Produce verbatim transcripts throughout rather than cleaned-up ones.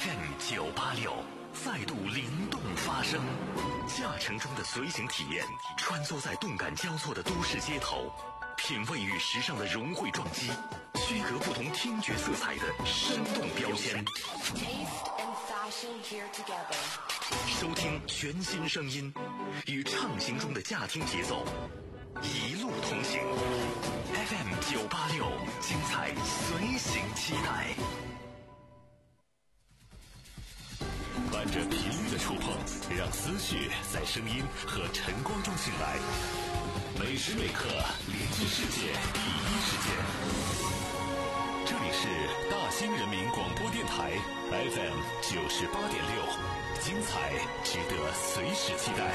F M 九八六再度灵动发声，驾乘中的随行体验，穿梭在动感交错的都市街头，品味与时尚的融汇撞击，区隔不同听觉色彩的生动标签。收听全新声音，与畅行中的驾听节奏，一路同行。F M 九八六，精彩随行期待。伴着频率的触碰，让思绪在声音和晨光中醒来。每时每刻连接世界第一时间。这里是大兴人民广播电台 F M 九十八点六，精彩值得随时期待。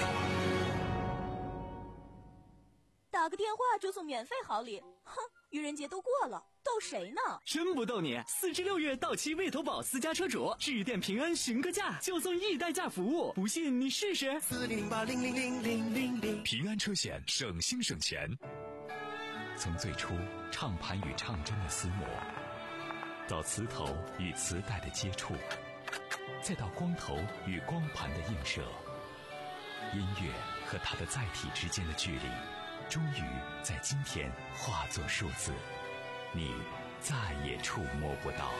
打个电话就送免费好礼，哼！愚人节都过了，逗谁呢？ 真不逗你！四至六月到期魏投保私家车主，致电平安询个价，就送一代驾服务，不信你试试。 四零零八零零零零零零。 平安车险，省心省钱。从最初唱盘与唱针的厮磨，到磁头与磁带的接触，再到光头与光盘的映射，音乐和它的载体之间的距离，终于在今天化作数字，你再也触摸不到。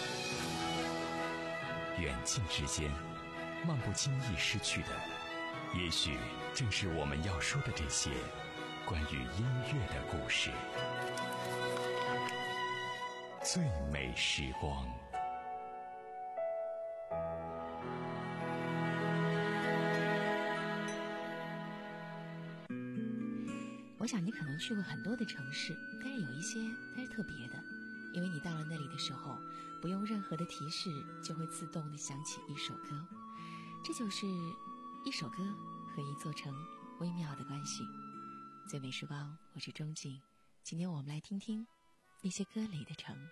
远近之间，漫不经意失去的，也许正是我们要说的这些关于音乐的故事。最美时光。 我想你可能去过很多的城市，但是有一些它是特别的，因为你到了那里的时候，不用任何的提示，就会自动的响起一首歌。这就是一首歌和一座城微妙的关系。最美时光，我是钟静，今天我们来听听那些歌里的城。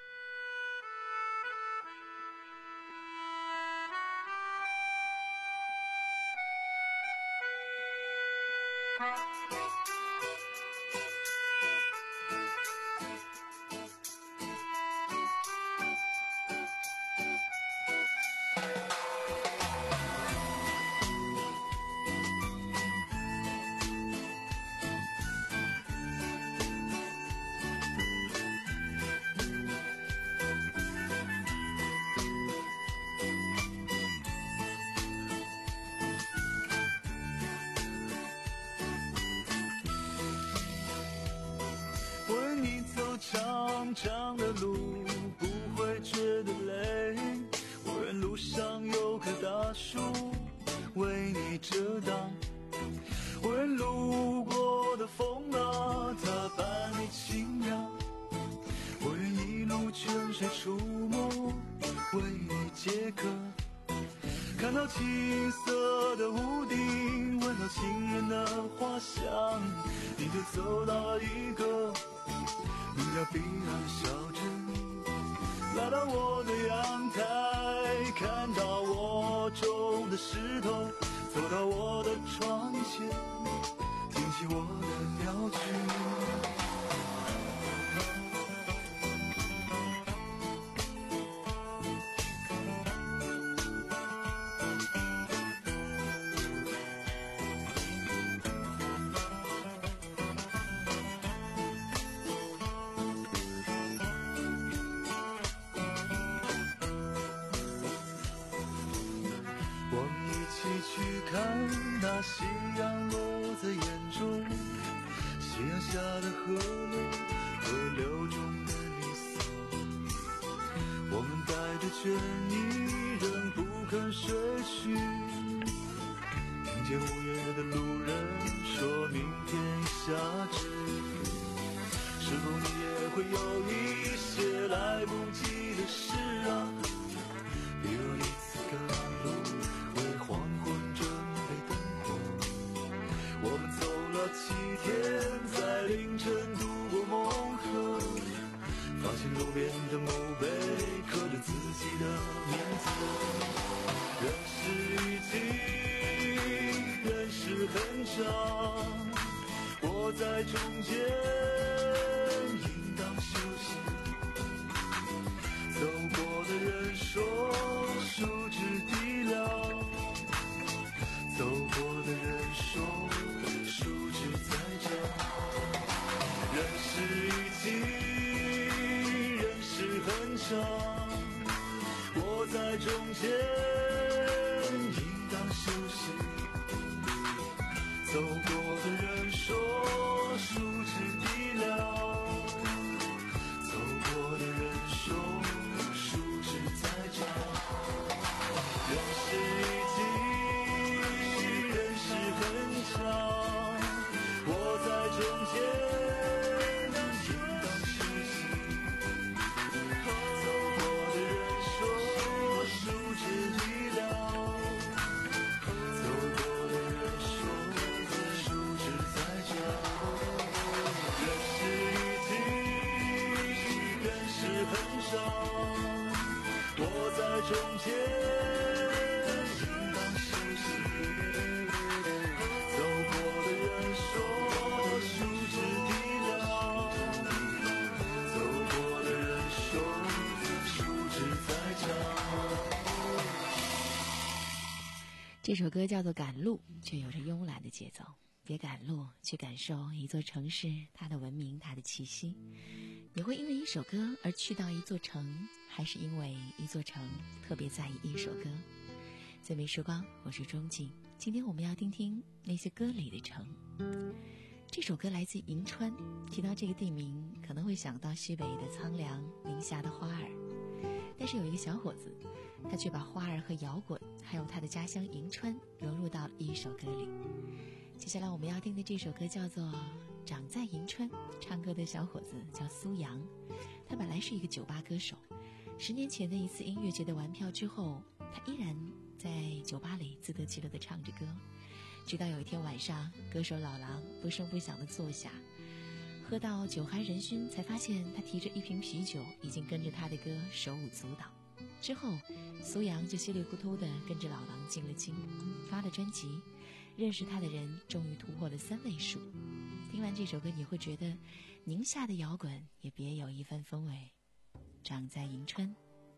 长长的路不会觉得累，我愿路上有棵大树为你遮挡，我愿路过的风啊它伴你轻扬，我愿一路泉水出没为你解渴，看到青色的屋顶，闻到情人的花香，你就走到了一个名叫彼岸小镇，来到我的阳台，看到我种的石头，走到我的窗前，听起我的鸟曲。去看那夕阳落在眼中，夕阳下的河流，河流中的你色，我们带着倦意仍不肯睡去，听见无言的路人说明天下雨，是否你也会有一些来不及的事啊，比如一次赶路为黄昏准备灯火，我们走了七天，在凌晨渡过梦河，发现路边的墓碑刻着自己的名字，人世已经，人世很长，我在中间应当休息，走过的人说长，我在中间应当休息。走过的人说树枝低了，走过的人说树枝在长。人世已经，人世很长，我在中间应当休息。走过的人说树枝低了，走过的人说树枝在长。人世已经，人世很长，我在中间应当休息。走过的人说树枝低了，走过的人说树枝在长。 这首歌叫做《赶路》，却有着慵懒的节奏。别赶路，去感受一座城市它的文明，它的气息。你会因为一首歌而去到一座城，还是因为一座城特别在意一首歌？最美时光，我是钟静。今天我们要听听那些歌里的城。这首歌来自银川，提到这个地名可能会想到西北的苍凉，宁夏的花儿，但是有一个小伙子，他却把花儿和摇滚还有他的家乡银川融入到了一首歌里。接下来我们要听的这首歌叫做《长在银川》，唱歌的小伙子叫苏阳，他本来是一个酒吧歌手。十年前的一次音乐节的玩票之后，他依然在酒吧里自得其乐地唱着歌，直到有一天晚上，歌手老狼不声不响地坐下，喝到酒酣人醺，才发现他提着一瓶啤酒已经跟着他的歌手舞足蹈。之后苏阳就稀里糊涂地跟着老狼进了京，发了专辑，认识他的人终于突破了三位数。听完这首歌，你会觉得宁夏的摇滚也别有一番风味。长在银川。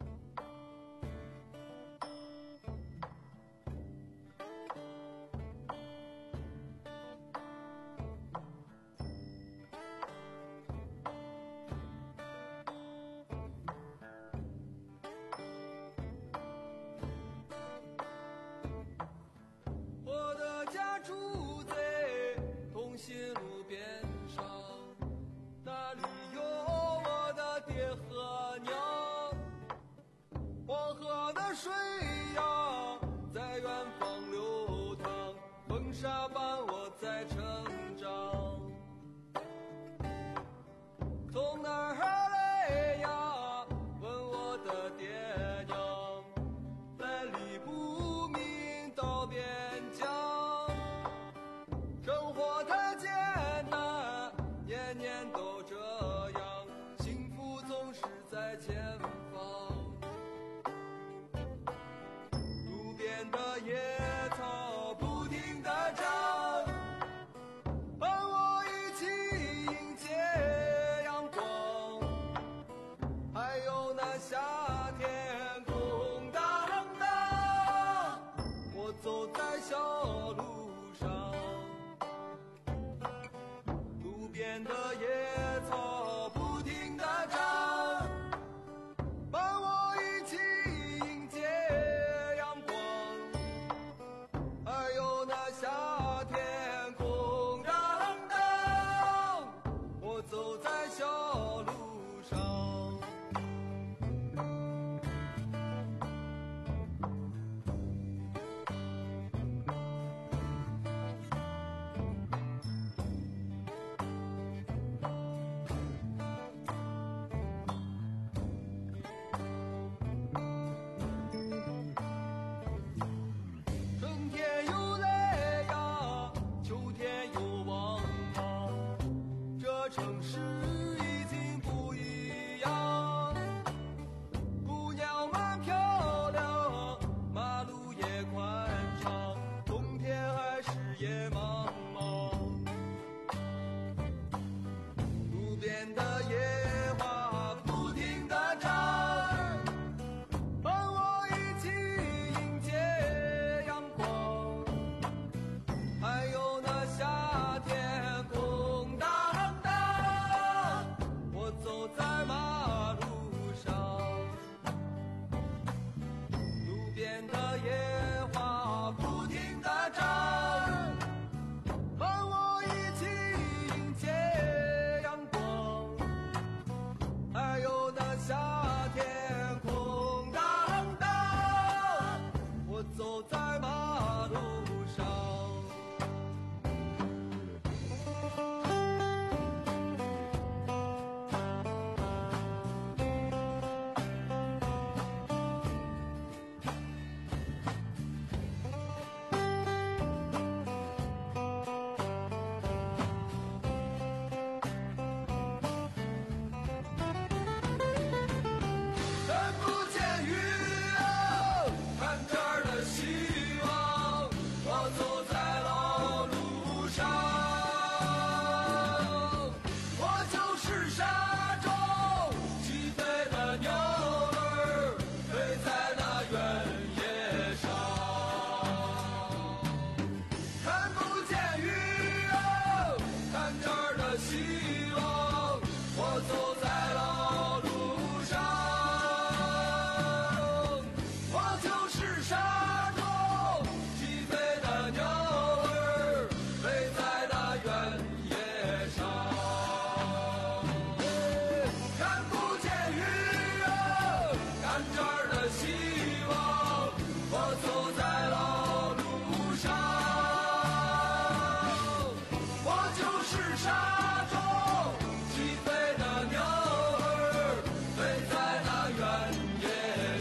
我的家住在东兴路边上，那里有我的爹和娘。 这儿的希望，我走在老路上，我就是沙中起飞的鸟儿，飞在那原野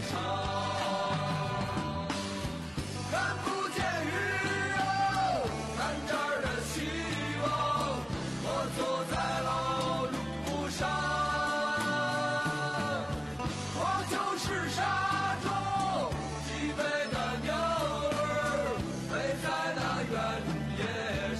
上，看不见日哦，看这儿的希望，我走在老路上。是沙中起飞的鸟儿，飞在那原野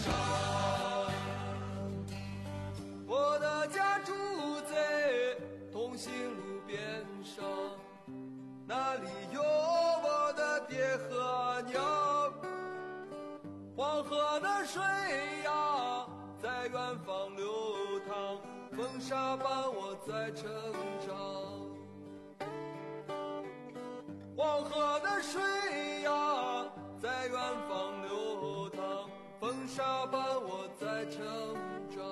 上。我的家住在同心路边上，那里有我的爹和娘。黄河的水呀，在远方流淌，风沙伴我在成长。黄河的水呀，在远方流淌，风沙伴我在成长。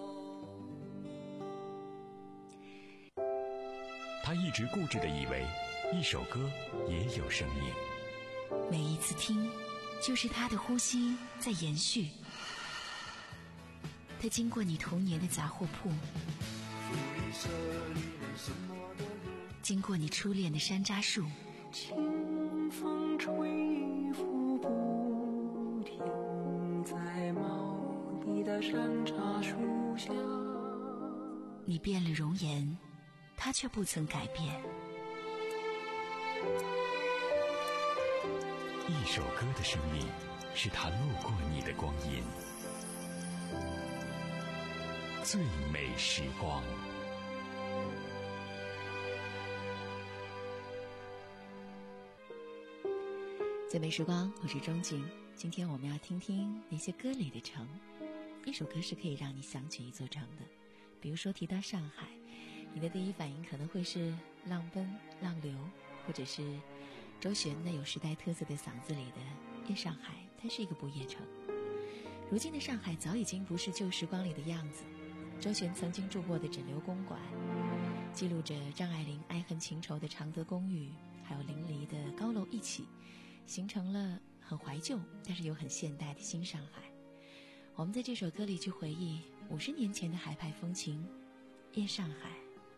他一直固执地以为一首歌也有生命， 每一次听就是他的呼吸在延续。他经过你童年的杂货铺，经过你初恋的山楂树， 清风吹拂不停，在茂密的山楂树下。 你变了容颜，他却不曾改变。 一首歌的生命，是他路过你的光阴。最美时光。 最美时光，我是钟景。今天我们要听听那些歌里的城。一首歌是可以让你想起一座城的，比如说提到上海，你的第一反应可能会是浪奔浪流，或者是周璇那有时代特色的嗓子里的夜上海，它是一个不夜城。如今的上海早已经不是旧时光里的样子。周璇曾经住过的枕流公馆，记录着张爱玲爱恨情仇的常德公寓，还有临沂的高楼一起，形成了很怀旧但是又很现代的新上海。我们在这首歌里去回忆五十年前的海派风情，夜上海。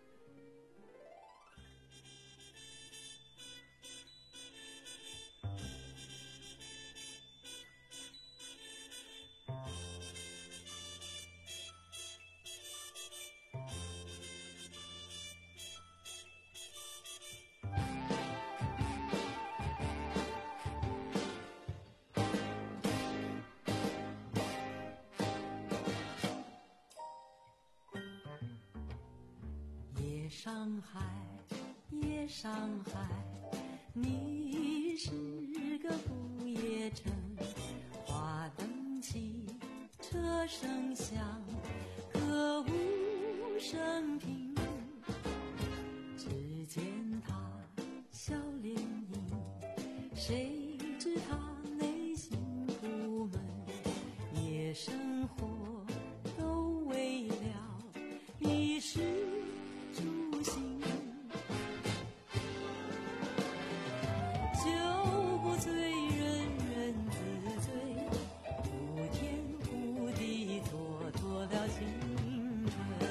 上海，夜上海，你是个不夜城。花灯起，车声响，歌舞升平。只见他笑脸迎，谁知他内心苦闷。夜生活都为了衣食住行，酒不醉人人自醉，不天不地蹉跎了青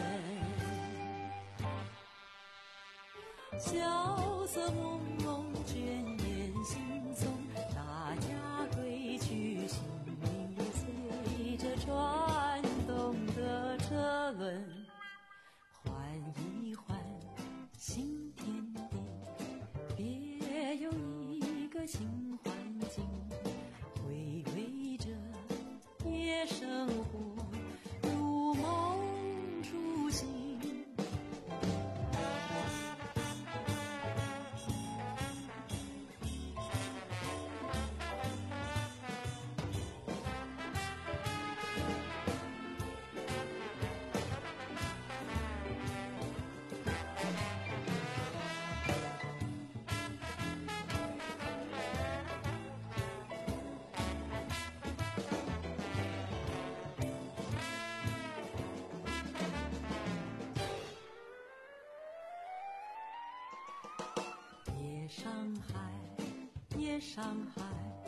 春。萧瑟朦胧倦眼惺忪，大家归去，心灵也随着转动的车轮换一换新天地，别有一个新环境，回味着夜生活如梦初醒。 上海，夜上海，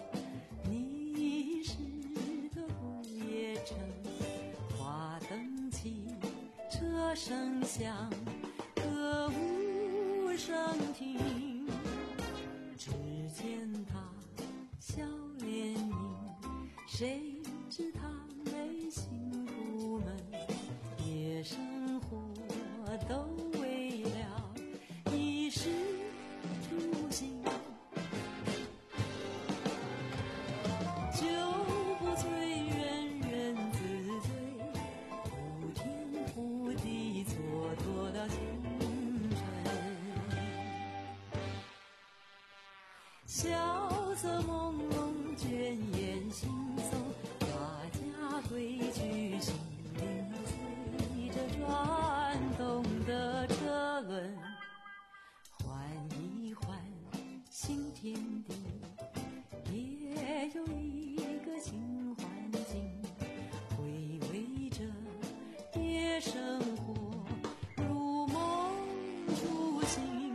你是个不夜城，花灯起，车声响，歌舞升平。只见他笑脸迎，谁知他内心苦闷，夜生活都为了衣食住行，酒不醉人人自醉，普天普地蹉跎了青春，萧瑟朦胧倦眼惺忪，大家归去，心灵儿随着转动的车轮，换一换新天地，也有一个新环境，回味着夜生活，如梦初醒。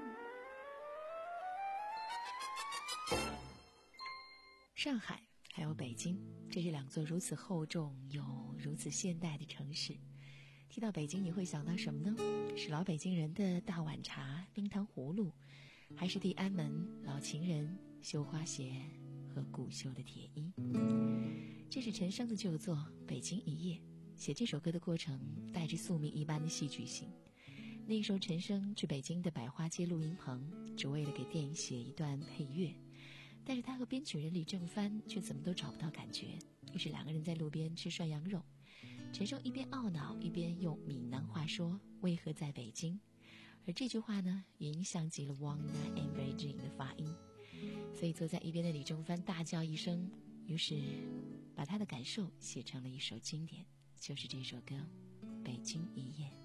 上海还有北京，这是两座如此厚重又如此现代的城市。提到北京，你会想到什么呢？是老北京人的大碗茶、冰糖葫芦，还是地安门、老情人、绣花鞋和古绣的铁衣？这是陈升的旧作《北京一夜》，写这首歌的过程带着宿命一般的戏剧性。那时候陈升去北京的百花街录音棚，只为了给电影写一段配乐，但是他和编曲人李正帆却怎么都找不到感觉，于是两个人在路边吃涮羊肉，陈升一边懊恼一边用闽南话说为何在北京，而这句话呢也影响极了 One Night in Beijing 的发音，所以坐在一边的李正帆大叫一声，于是把他的感受写成了一首经典，就是这首歌《北京一夜》。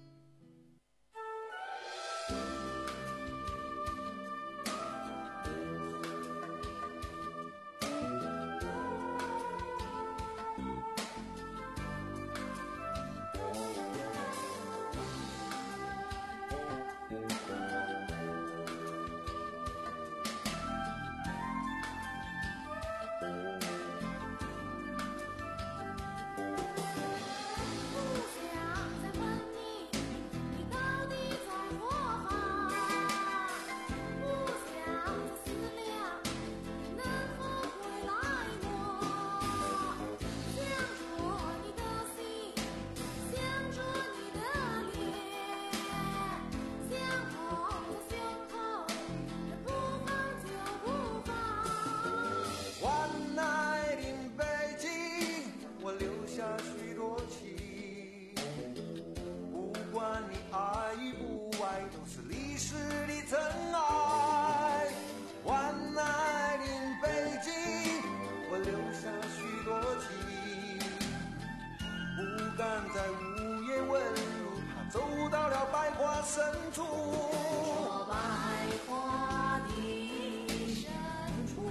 在午夜问路，他走到了百花深处。 说百花的深处，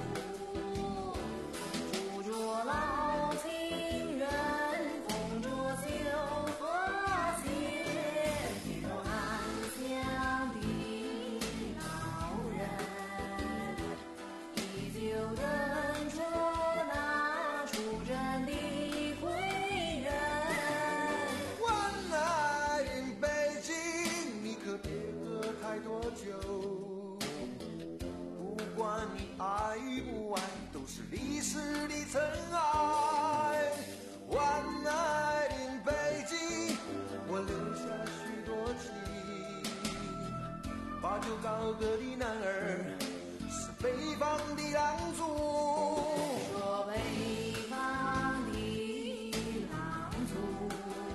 住着老情人，风着秋和弦，听着安详的老人，依旧认出那出征的归人。 太多酒，不管你爱与不爱，都是历史的尘埃。One night in 北京，我留下许多情。把酒高歌的男儿，是北方的狼族。 说北方的狼族，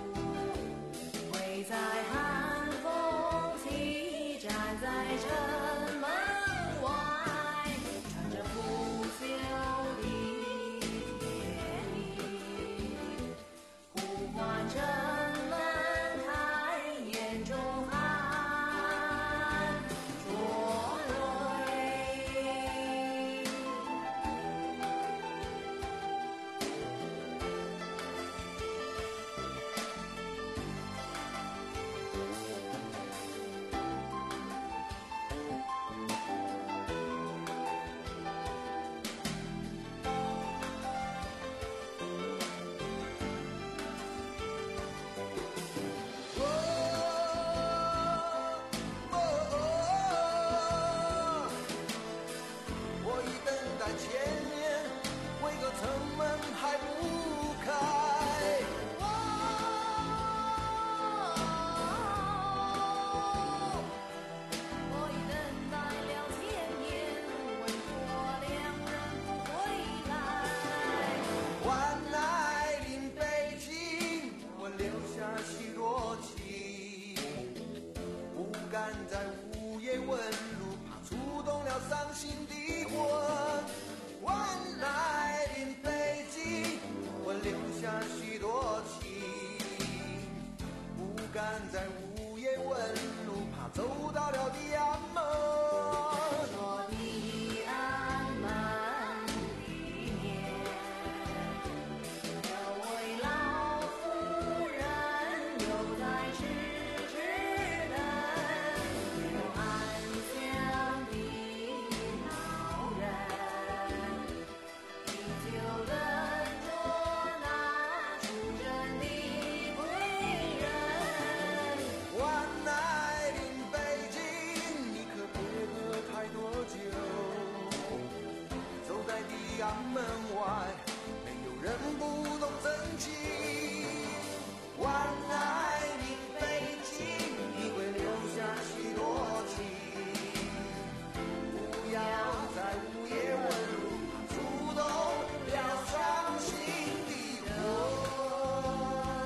会在寒风起站在城门外，穿着不朽的铁衣，呼唤城门开，眼中含灼热心的魂。晚来临北京，我留下许多情，不敢在午夜问路，怕走到了地安门。 我的安门里面，有位老妇人犹在痴痴等，有安详的老人，依旧等着那出征的归人。 晚来临北京，你可别喝太多酒，走在地安门外，没有人不懂真情。晚来临北京，你会留下许多情，不要在午夜问路，触动了伤心的魂。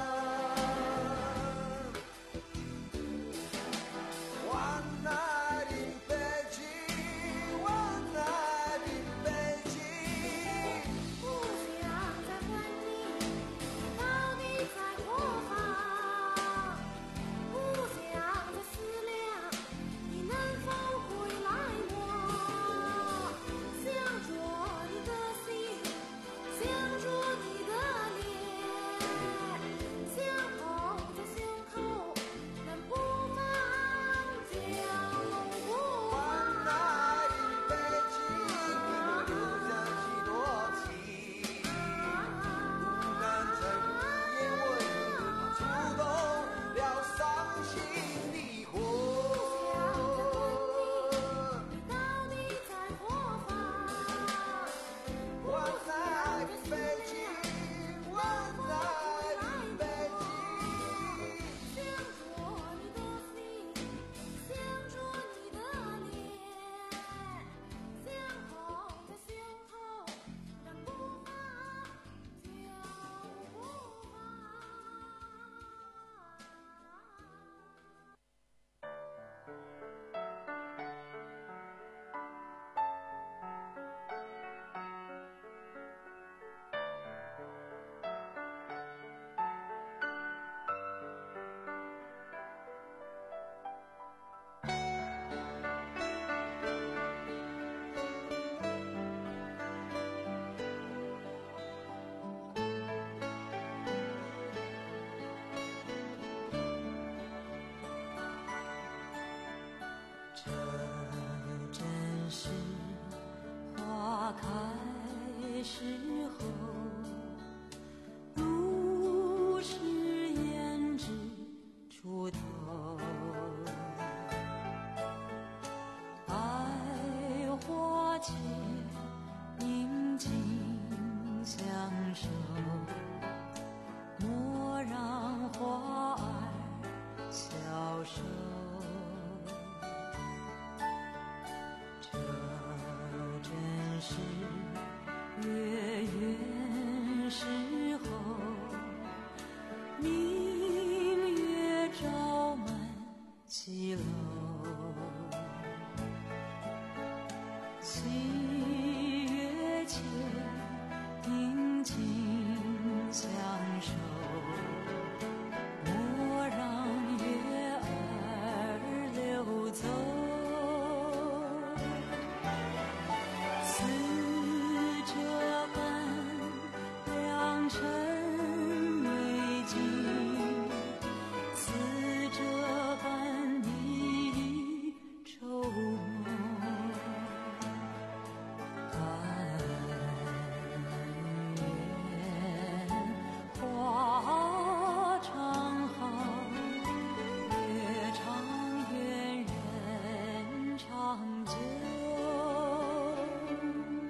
晚来临北京，晚来临北京。 不想再问你，到底在何方？不想再思量，你能否回来我？想着你的心，想着你的脸，想捧在胸口，但不放脚不晚来临北京，你会留下许多情，不敢在午夜问路，怕触动了伤心的魂。 你到底在何方？ 晚来临北京，晚来临北京。 想着你的心，想着你的脸，想捧在胸口，但不放就不这真是花开时候，如是胭脂出头。百花间宁静相守，莫让花儿消瘦。这真是月圆时候，明月照满西楼。七月前宁静相守，莫让月儿流走。似这般良辰美景，似这般你愁梦。但愿花常好，月长圆，人长久。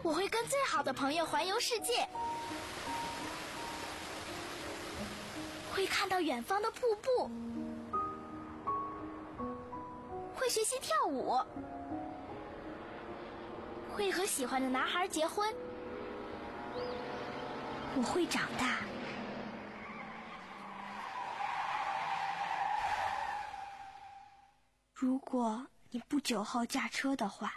我会跟最好的朋友环游世界，会看到远方的瀑布，会学习跳舞，会和喜欢的男孩结婚。我会长大。如果你不酒后驾车的话，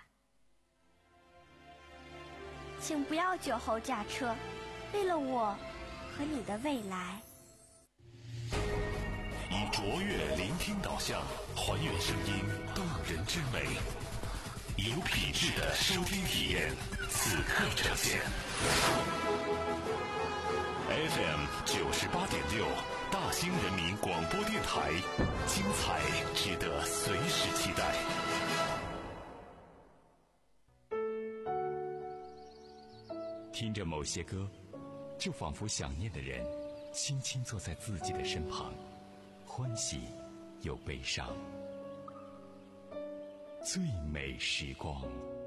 请不要酒后驾车，为了我和你的未来。 以卓越聆听导向，还原声音动人之美，有品质的收听体验，此刻呈现。F M 九十八点六，大兴人民广播电台，精彩值得随时期待。听着某些歌，就仿佛想念的人轻轻坐在自己的身旁，欢喜又悲伤。最美时光。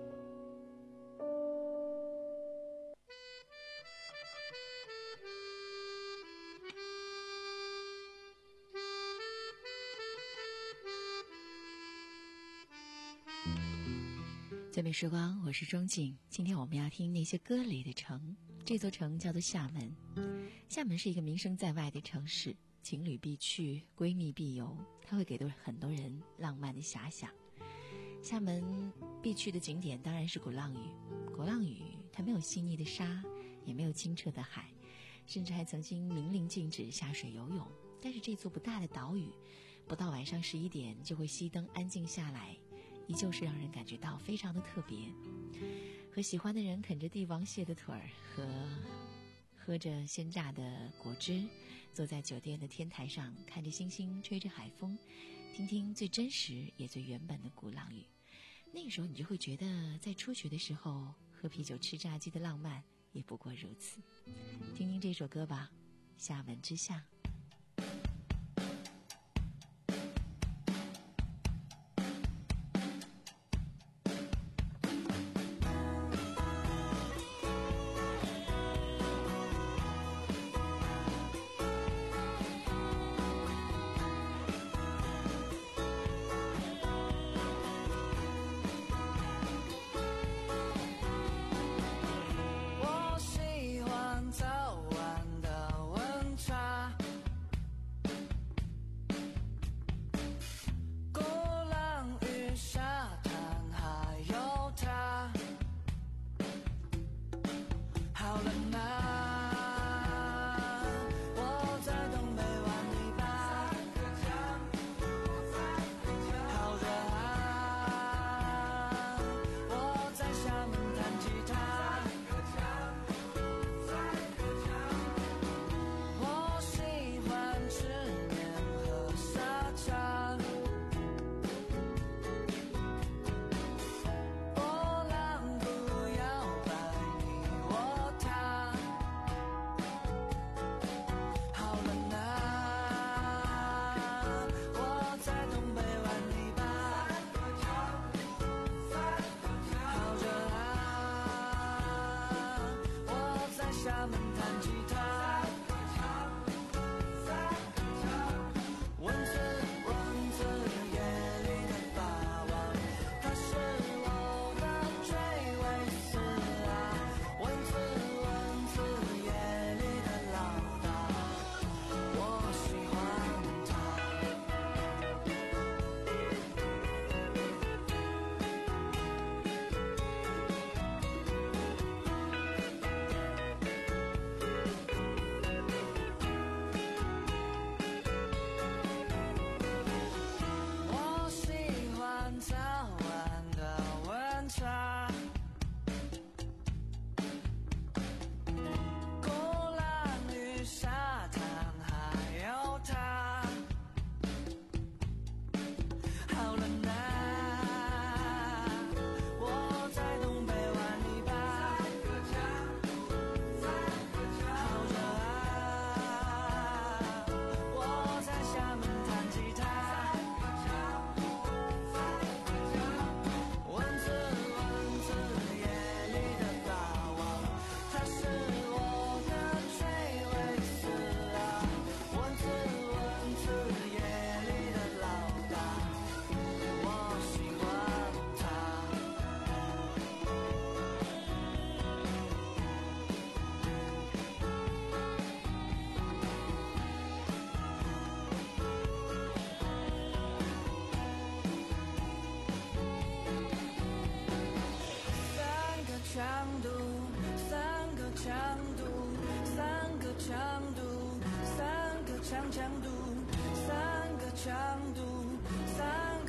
最美时光，我是钟静。今天我们要听那些歌里的城。这座城叫做厦门。厦门是一个名声在外的城市，情侣必去，闺蜜必游，它会给很多人浪漫的遐想。厦门必去的景点当然是鼓浪屿。鼓浪屿它没有细腻的沙，也没有清澈的海，甚至还曾经明令禁止下水游泳。但是这座不大的岛屿，不到晚上十一点就会熄灯安静下来，依旧是让人感觉到非常的特别。和喜欢的人啃着帝王蟹的腿儿，和喝着鲜榨的果汁，坐在酒店的天台上，看着星星，吹着海风，听听最真实也最原本的鼓浪屿。那个时候你就会觉得，在初学的时候喝啤酒吃炸鸡的浪漫也不过如此。听听这首歌吧，《厦门之夏》。 我喜欢早晚的温差。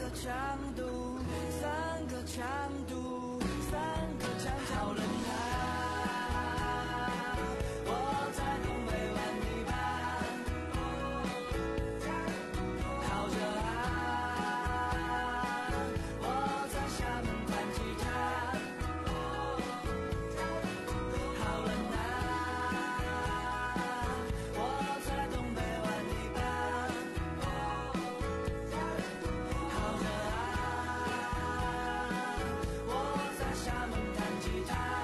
个强度，三个强度，三个强好了你看，我在东北玩泥巴，靠着岸，我在厦门弹吉他，好了南，我在东北玩泥巴，靠着岸，我在厦门弹吉他。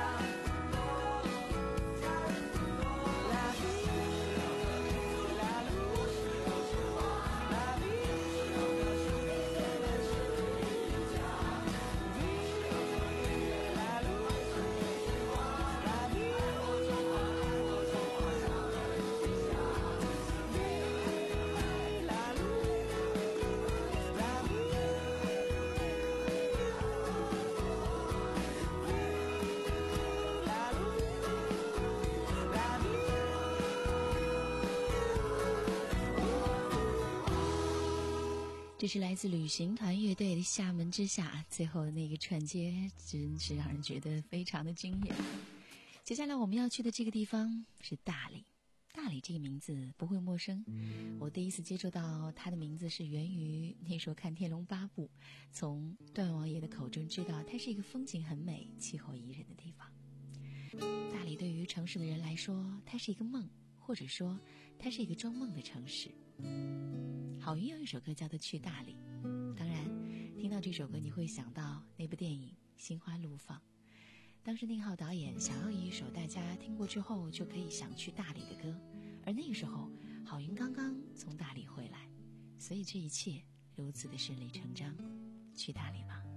这是来自旅行团乐队的《厦门之夏》，最后那个串接真是让人觉得非常的惊艳。接下来我们要去的这个地方是大理。大理这个名字不会陌生，我第一次接触到它的名字是源于那时候看《天龙八部》，从段王爷的口中知道它是一个风景很美、气候宜人的地方。大理对于城市的人来说，它是一个梦，或者说它是一个装梦的城市。郝云有一首歌叫做《去大理》，当然听到这首歌你会想到那部电影《心花怒放》。当时宁浩导演想要一首大家听过之后就可以想去大理的歌，而那个时候郝云刚刚从大理回来，所以这一切如此的顺理成章。去大理吧。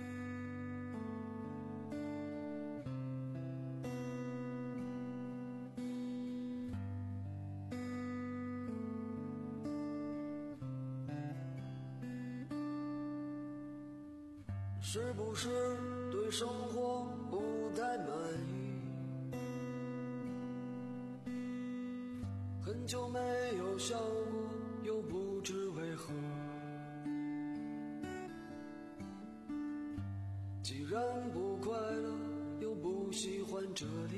是不是对生活不太满意？很久没有笑过，又不知为何。既然不快乐，又不喜欢这里，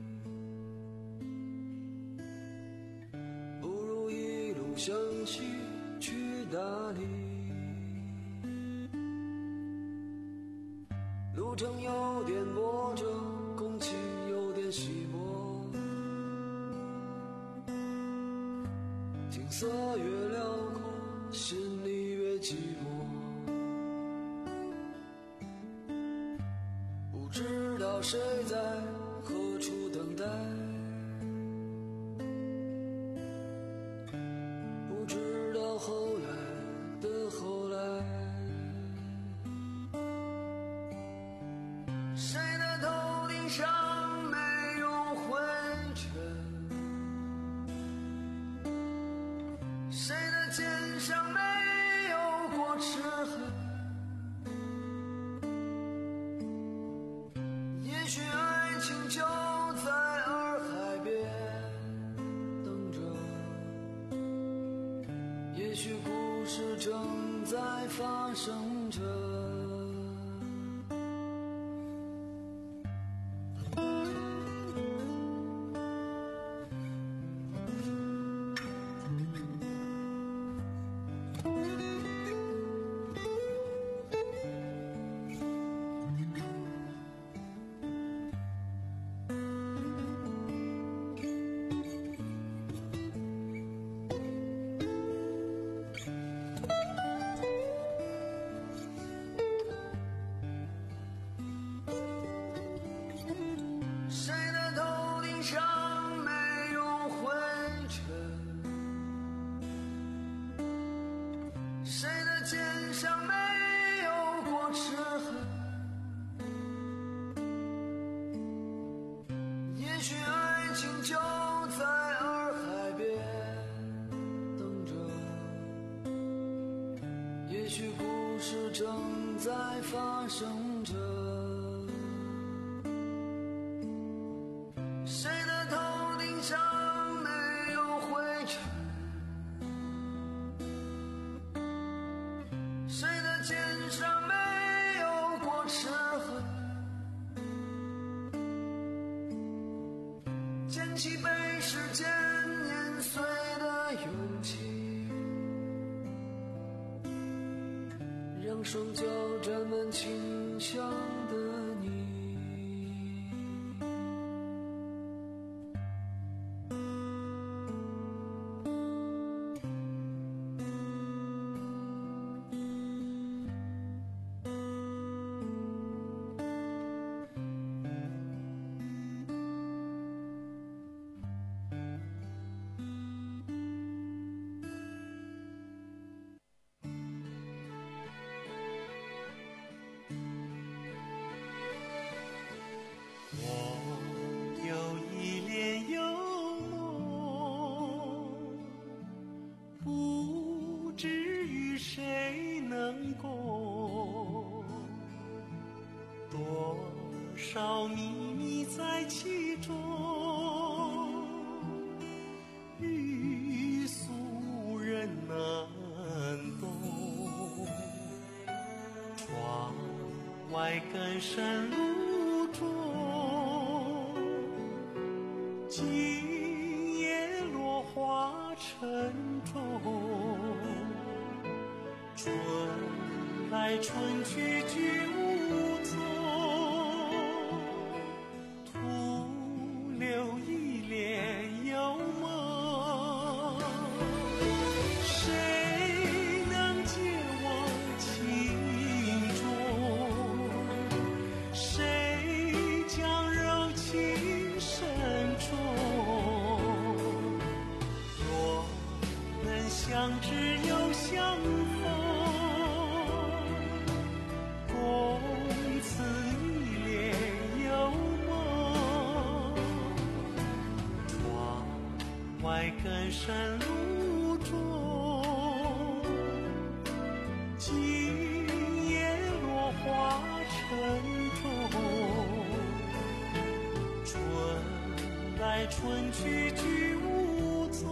不如一路向西去大理。路程有点波折，空气有点稀薄，景色越辽阔，心里越寂寞。不知道谁在何处等待，不知道后来的后来。谁的头顶上没有灰尘？谁的肩上没有过齿痕？也许爱情就在洱海边等着，也许故事正在发生着。谁的头顶上没有灰尘？谁的肩上没有过齿痕？也许爱情就在洱海边等着，也许故事正在发生着。谁的头顶上没有灰尘？谁的肩顶起被时间碾碎的勇气，让双脚沾满清香的你。 少秘密在其中，欲俗人难懂。窗外更深露中，今夜落花沉重。春来春去居无踪，相知又相逢，共此一帘幽梦。窗外更深露中，今夜落花沉重。春来春去居无踪，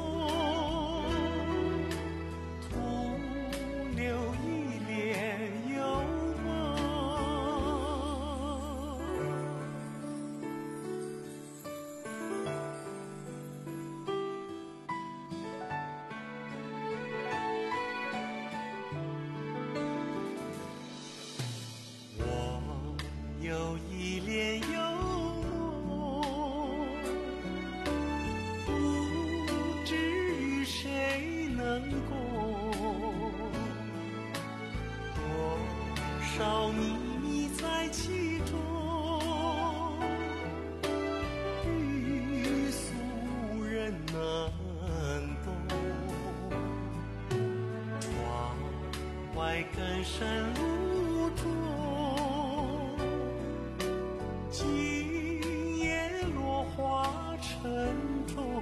有一帘幽梦，不知与谁能共。多少秘密在其中，欲俗人难懂。窗外更深露中，今夜落花沉重。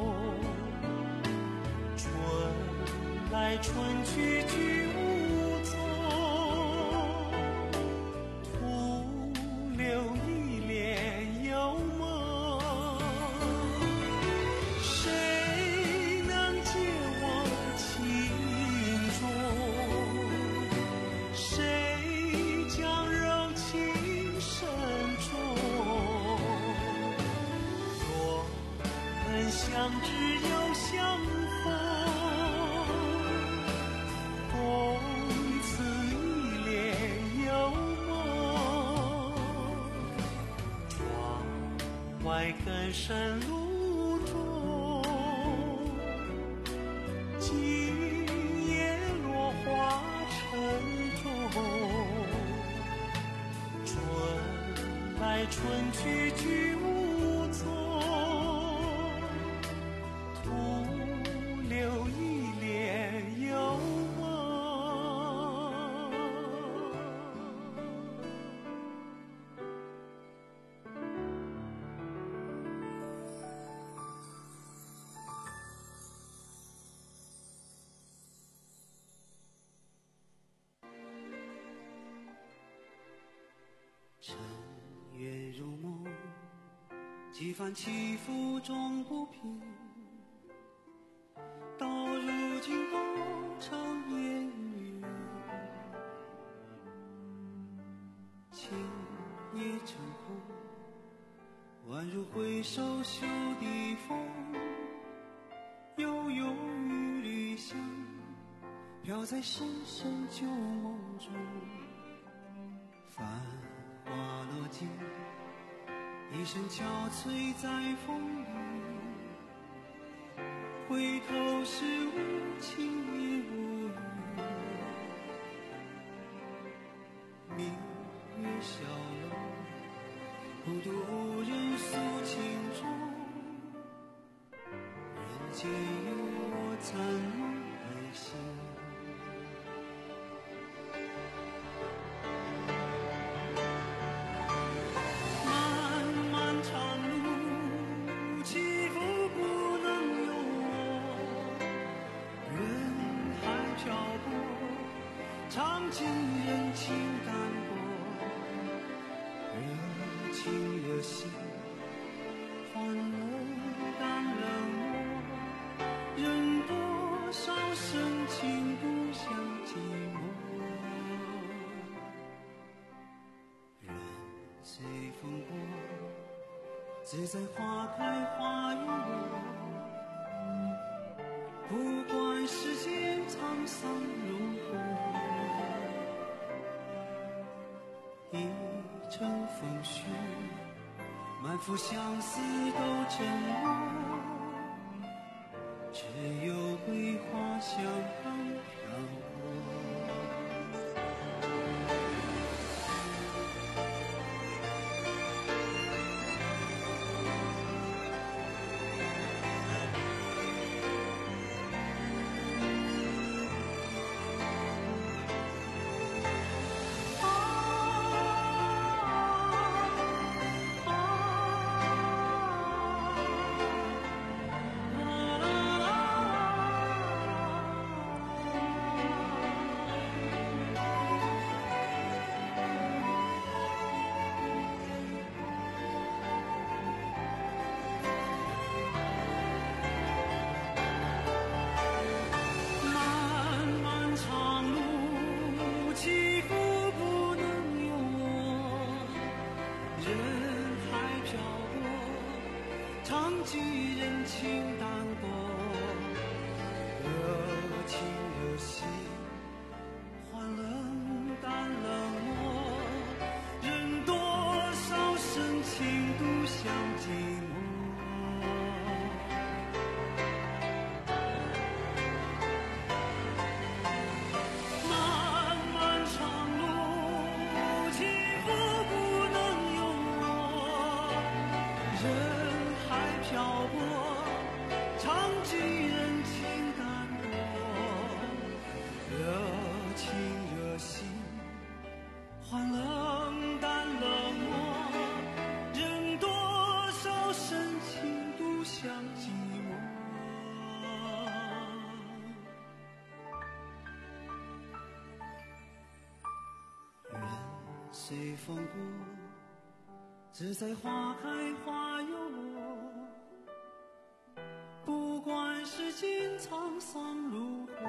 春来春去居无踪，徒留一帘幽梦。谁能解我情衷？谁将柔情深重？若能相知又相逢，共此一帘幽梦。窗外更深露中，今夜落花沉重。春来春去居无踪，徒留一帘幽梦。 尘缘如梦，几番起伏终不平，到如今多长烟雨，青叶成空，宛如回首袖的风，悠悠雨里香，飘在深深旧梦中。繁花落尽，一身憔悴在风里，回头是无情也无语。明月小楼，孤独无人诉情衷，人间有我残梦爱心。漫漫长路，起伏不能由我，人海漂泊，尝尽人情淡薄，热情热心，欢乐淡冷漠，人多少深情独享寂寞。人随风过，自在花开花又落，不管世间沧桑如何，一程风雪，满腹相思都沉默，只有桂花香飘过。随风过，自在花开花又落，不管世间沧桑如何，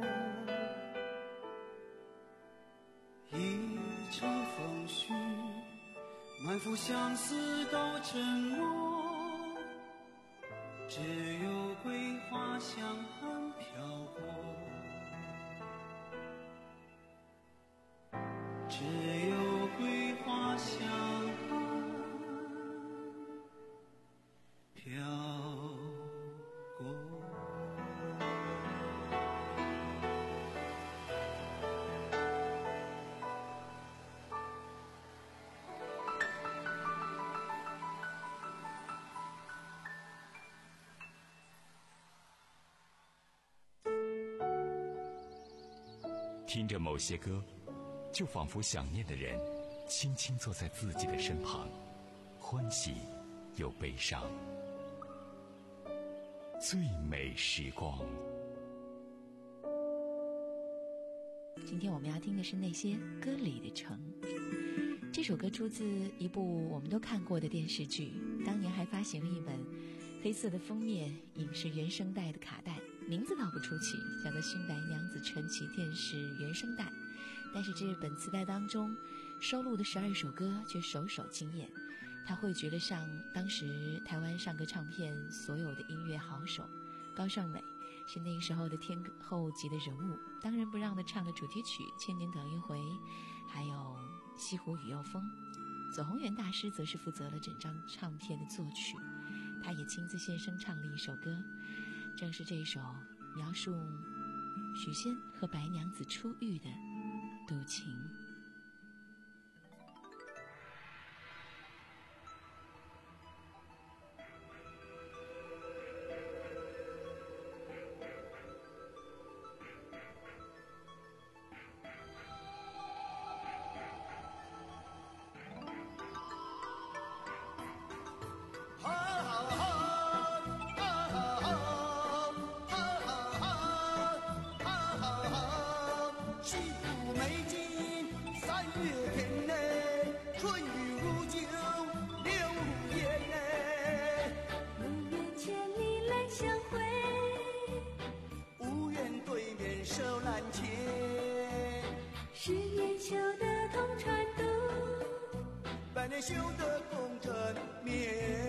一程风絮，满腹相思都沉默，只有桂花香寒飘过，只有桂花香飘过。 听着某些歌，就仿佛想念的人轻轻坐在自己的身旁，欢喜又悲伤。最美时光。 今天我们要听的是那些歌里的城。这首歌出自一部我们都看过的电视剧，当年还发行了一本黑色的封面影视原声带的卡带，名字倒不出奇，叫做《新白娘子传奇电视原声带》。但是这本磁带当中收录的十二首歌却首首惊艳， 他汇聚了上当时台湾上歌唱片所有的音乐好手，高胜美是那个时候的天后级的人物，当仁不让的唱了主题曲《千年等一回》，还有《西湖雨又风》。左宏元大师则是负责了整张唱片的作曲，他也亲自现身唱了一首歌，正是这一首描述许仙和白娘子初遇的《渡情》。 百年修得共枕眠，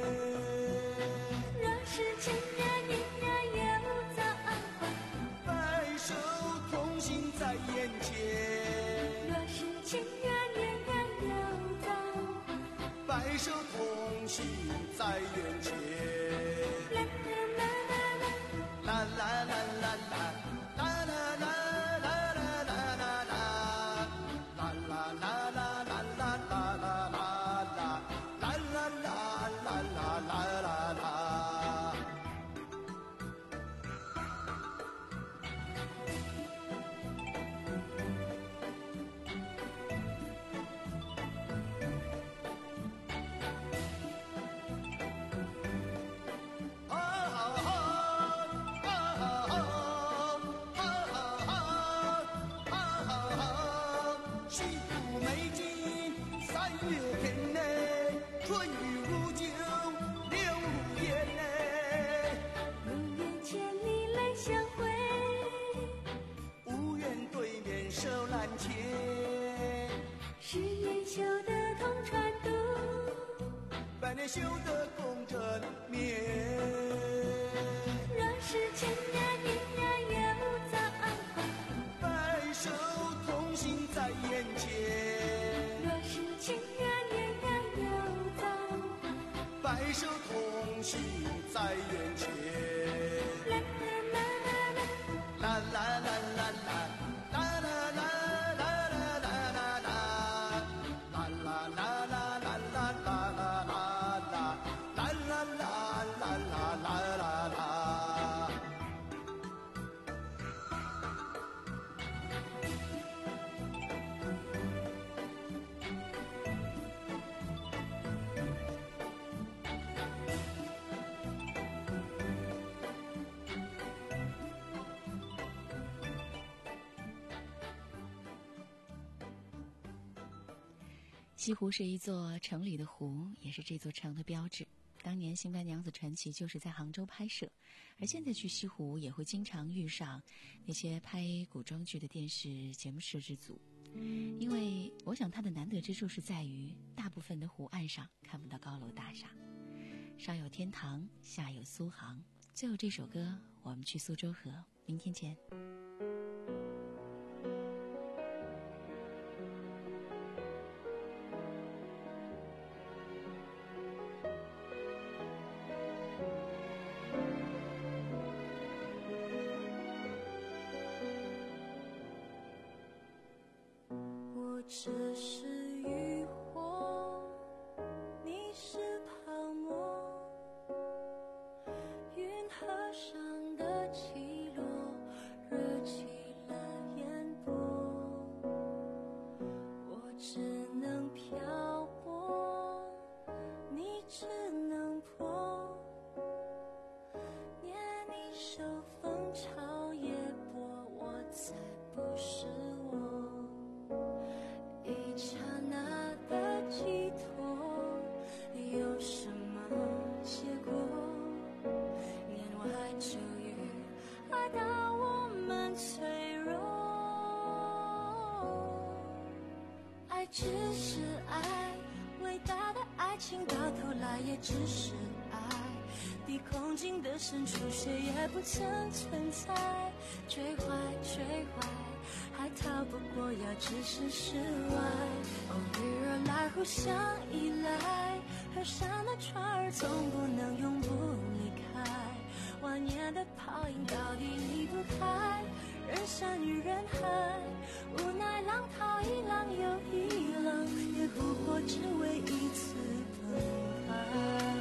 若是情人依然犹在， 白首同行在眼前。 若是情人依然犹在， 白首同行在眼前。啦啦啦啦啦啦。百年修得共枕眠， 若是情人依然犹在， 白首同行在眼前。 若是情人依然犹在， 白首同行在眼前。啦啦啦啦啦啦。 西湖是一座城里的湖，也是这座城的标志。当年《新白娘子传奇》就是在杭州拍摄，而现在去西湖也会经常遇上那些拍古装剧的电视节目摄制组，因为我想它的难得之处是在于大部分的湖岸上看不到高楼大厦，上有天堂，下有苏杭。最后这首歌我们去苏州河，明天见。 只是渔火，你是泡沫，运河上的起落热起了眼波，我只能漂泊，你只能破，念你手风潮也波，我才不是我。一刹那的寄托，有什么结果？年华久远，爱到我们脆弱。爱只是爱，伟大的爱爱情到头来也只是爱，比空境的深处谁也不曾存在。追怀追怀，还逃不过要置身事外。偶遇而来，互相依赖，河上的船儿总不能永不离开。万年的泡影到底离不开人山与人海，无奈浪淘一浪又一浪，也不过只为一次分开。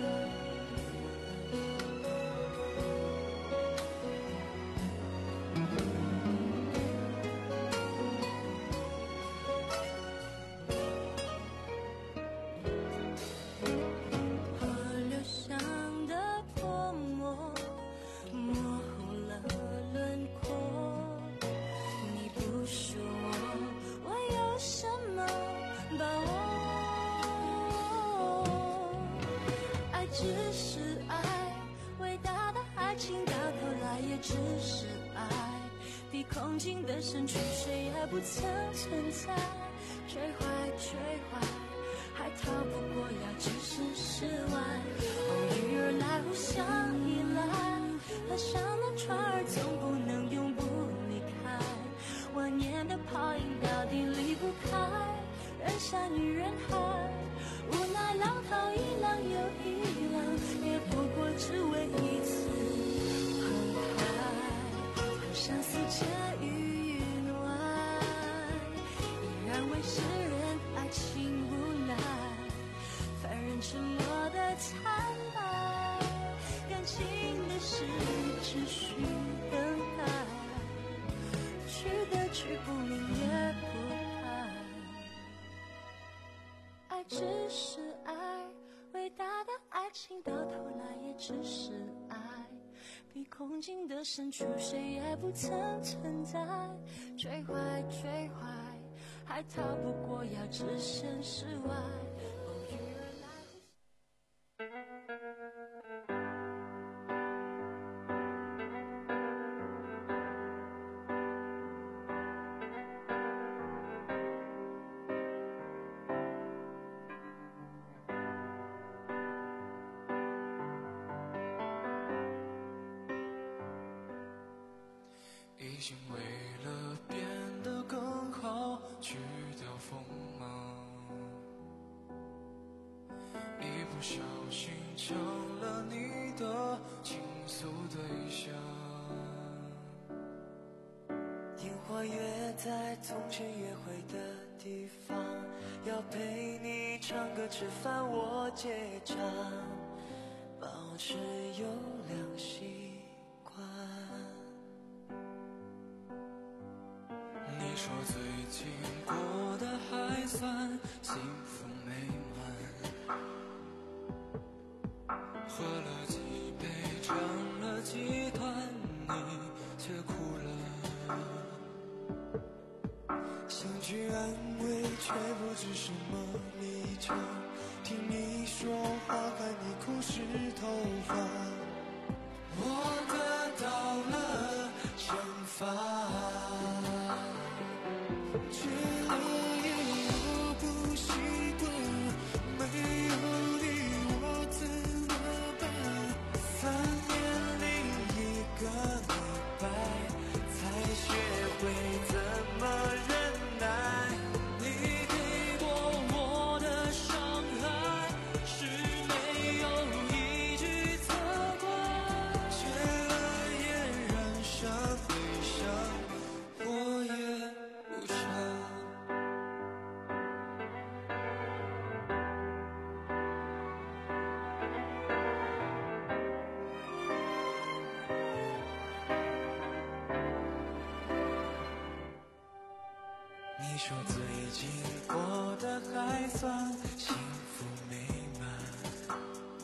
只是爱，伟大的爱情到头来也只是爱，比空境的深处谁也不曾存在。追怀追怀，还逃不过要置身事外。偶遇而来，互相依赖，河上的船儿总不能永不离开。万年的泡影到底离不开人山与人海，无奈浪淘一浪又一浪，也不过只为一次澎湃。河上四界与云外，依然为世人爱情无奈。凡人沉默的惨白，感情的事只需等待。去的去，不明也不爱。爱只是爱，伟大的爱情到头来也只是爱，比空境的深处谁也不曾存在。追怀追怀，还逃不过要置身事外。 已经为了变得更好去掉锋芒，一不小心成了你的倾诉对象。 烟花约在从前约会的地方，要陪你唱歌吃饭我结账，保持优良习惯。 你说最近过得还算幸福美满，喝了几杯尝了几段，你却哭了。 想去安慰却不知什么立场，听你说话看你哭湿头发， 我得到了想法， 觉得我不习惯，没有你我怎么办？ 三年里一个礼拜，才学会怎么忍耐。你给过我的伤害，是没有一句责怪，戒了烟燃上悲伤，我也不傻。 你说最近过得还算幸福美满，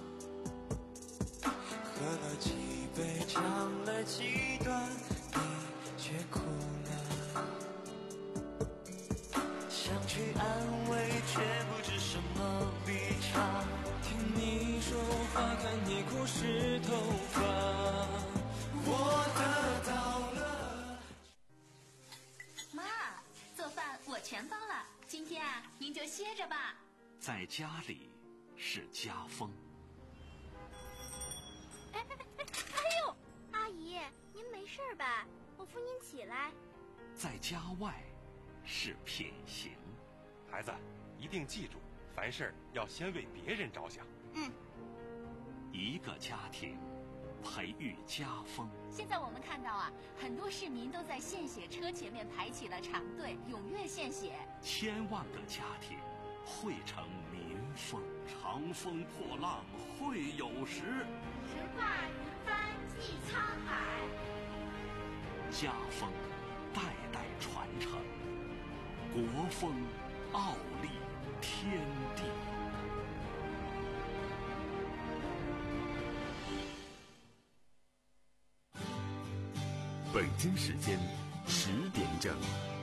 喝了几杯唱了几段，你却哭了。想去安慰却不知什么立场， 听你说话看你哭湿头发， 我得到了。 妈，做饭我全包了，今天啊您就歇着吧。 在家里， 是家风。 哎哎哎！哎呦，阿姨，您没事吧？我扶您起来。 在家外是品行。 孩子，一定记住，凡事要先为别人着想。 嗯。 一个家庭培育家风。 现在我们看到啊，很多市民都在献血车前面排起了长队，踊跃献血。 千万个家庭汇成民风。长风破浪会有时， 直挂云帆济沧海。 家风代代传承，国风傲立天地。 北京时间十点整。